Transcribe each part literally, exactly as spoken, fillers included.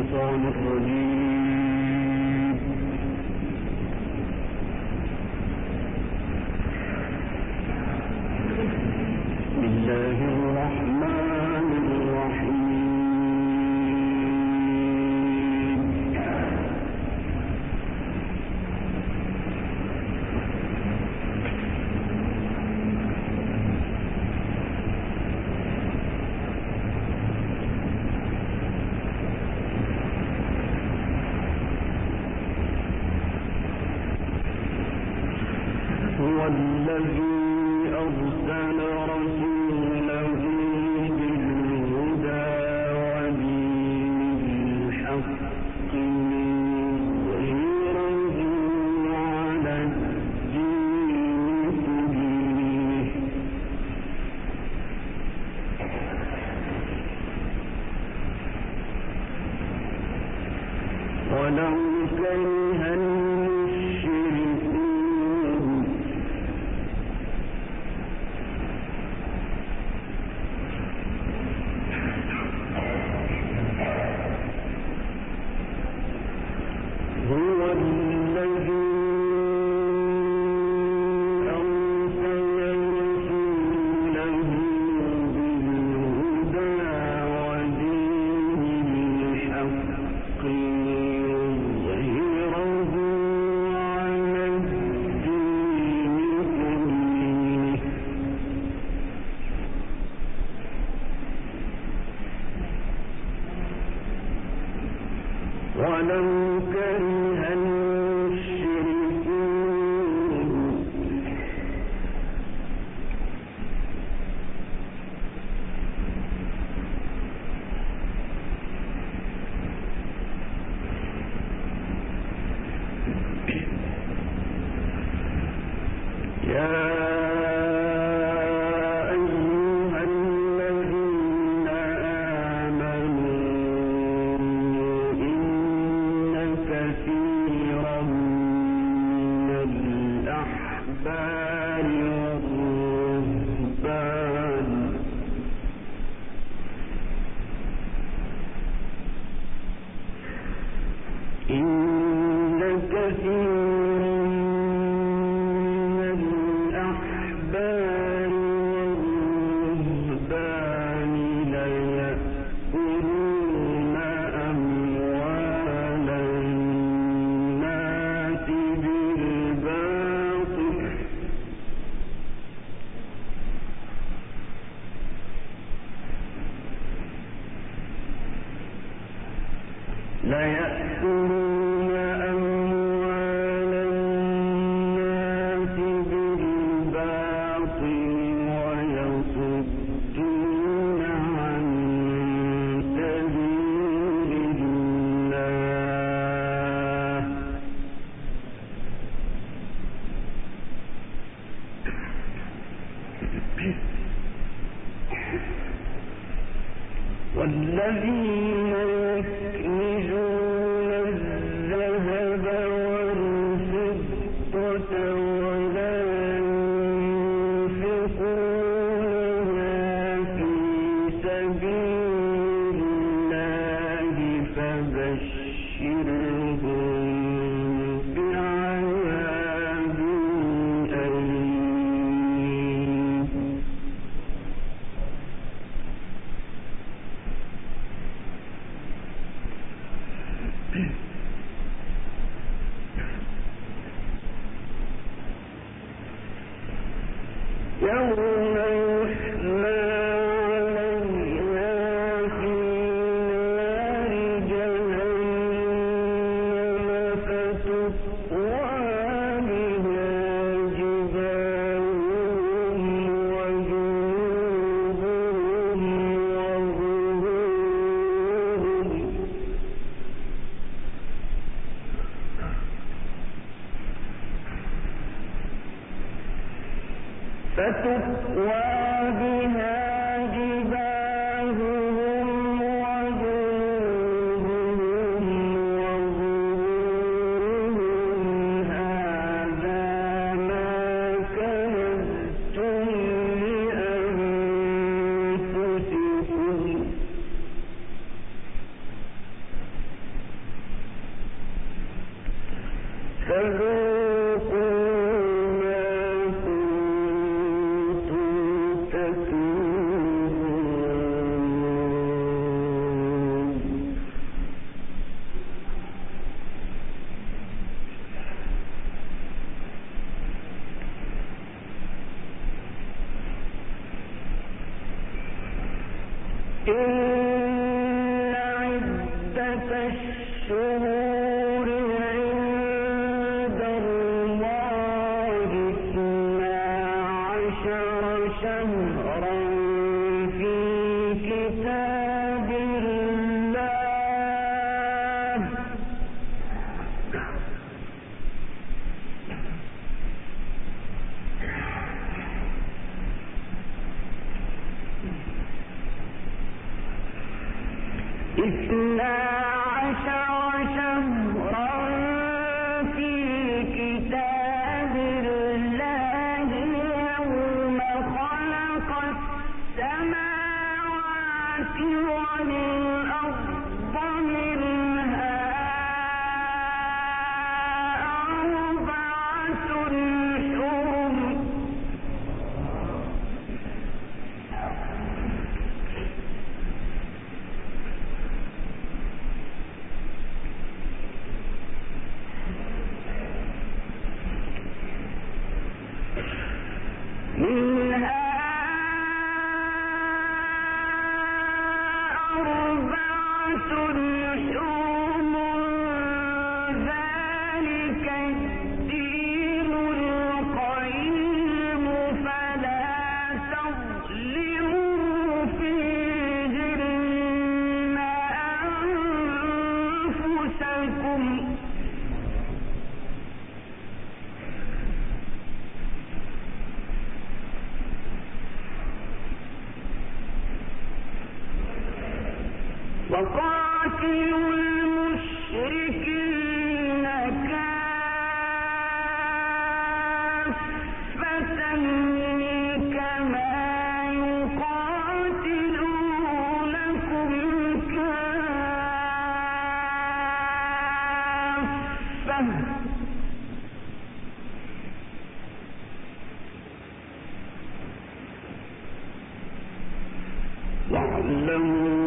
الشيطان الرجيم. بسم الله الرحمن الرحيم. هو الذي أرسل رسوله بالهدى ودين الحق ليظهره على الدين كله ولو كره المشركون. هو الذي أرسل رسوله بالهدى ودين الحق ليظهره على الدين كله ولو كره المشركون. يا أيها الذين آمنوا إن كثيرا من الأحبار والرهبان إن كثيرا من الأحبار والرهبان ليأكلون أموال الناس بالباطل ليأكلون أموال الناس بالباطل ويصدون عن سبيل الله والذين يكنزون الذهب والفضة ولا ينفقونها في سبيل الله فبشرهم بعذاب أليم. يوم يحمى عليها في نار جهنم فتقوى بها جباههم وجنوبهم وظهورهم فتقوى بها جباههم وجنوبهم وظهورهم هذا ما كنتم لأنفسكم وقاتلوا المشركين كافة كما يقاتلونكم كافة واعلموا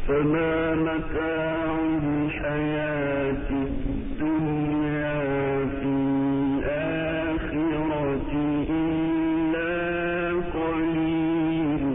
فما متاع الحياة الدنيا في الآخرة إلا قليل.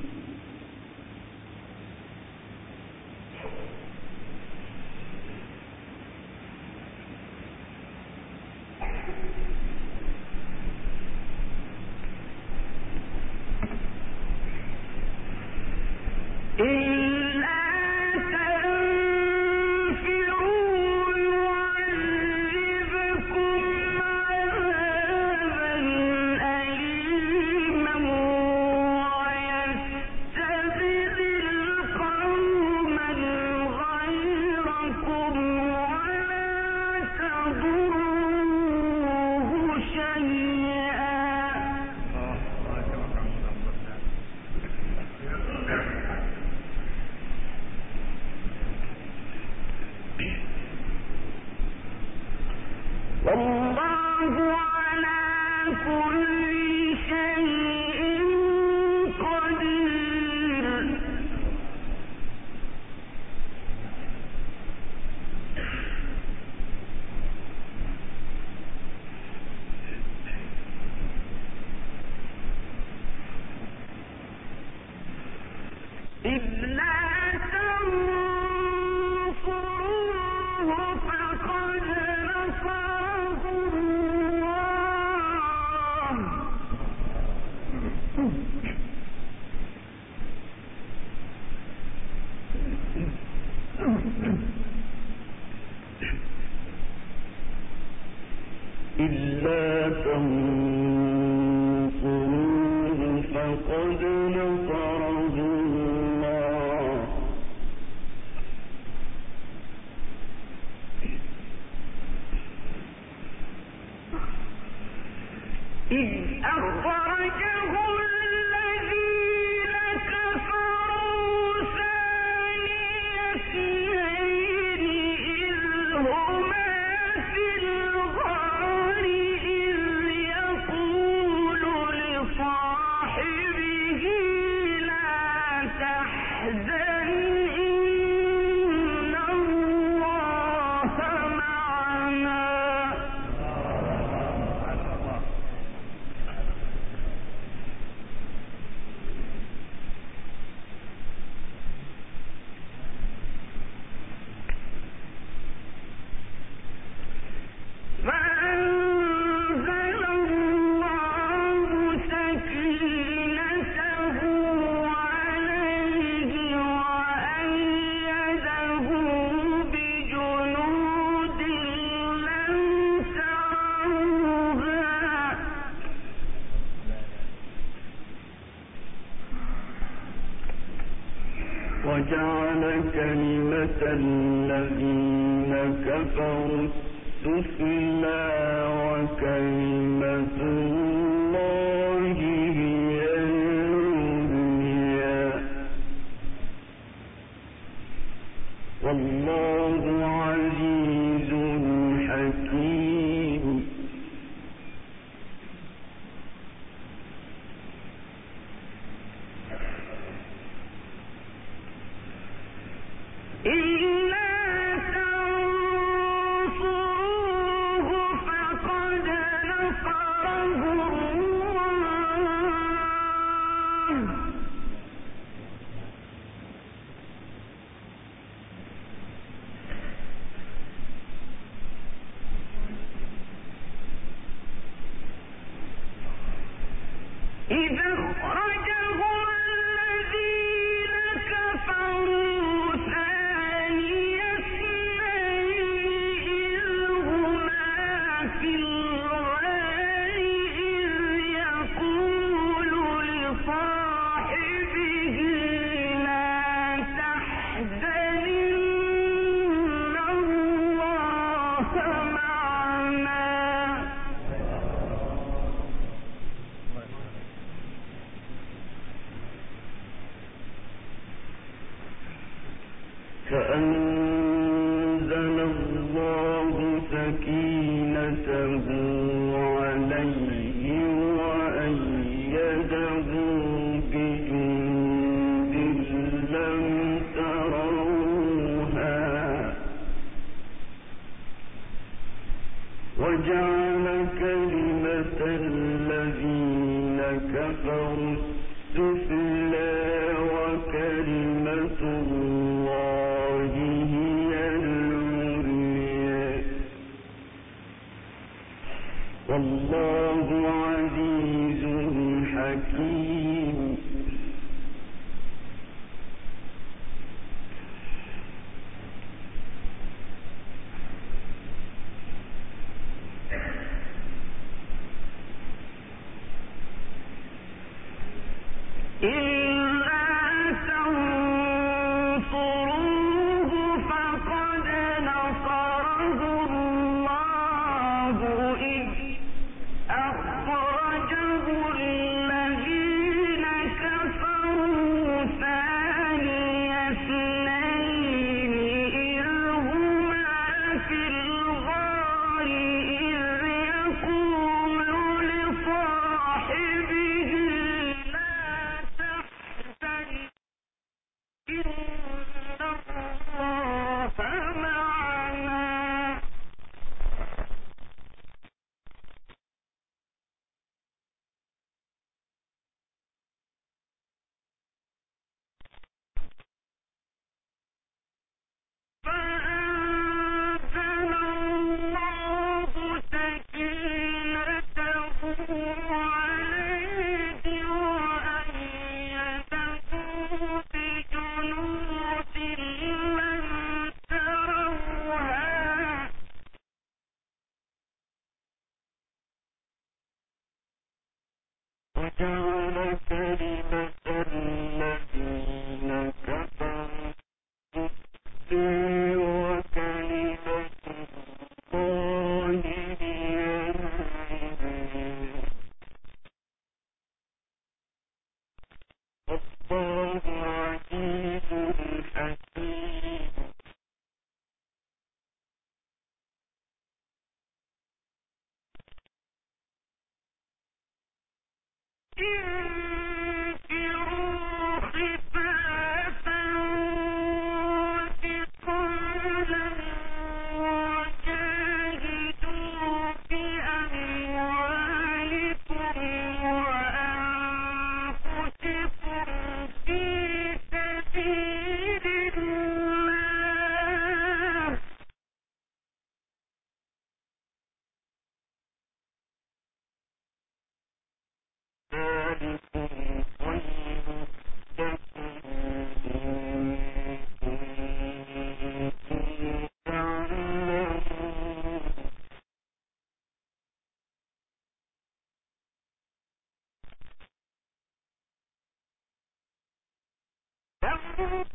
إلا تنصروه فقد نصره الله إذ أخرجه الذين كفروا ثاني اثنين إذ هما في الغار إذ يقول لصاحبه لا تحزن إن الله معنا فأنزل الله سكينته عليه وأيده بجنود لم تروها وجعل كلمة الذين كفروا السفلى وكلمة الله هي العليا والله عزيز حكيم. إلا تنصروه فقد نصره الله إذا أخرجه الذين كفروا ثاني اثنين إذ هما في الغار إذ يقول لصاحبه لا تحزن إن الله معنا فأنزل الله سكينته عليه وأيده بجند لم تروها عزيز حكيم انفروا خفافا وثقالا وجاهدوا بأموالكم وأنفسكم في سبيل الله ذلكم خير لكم إن كنتم تعلمون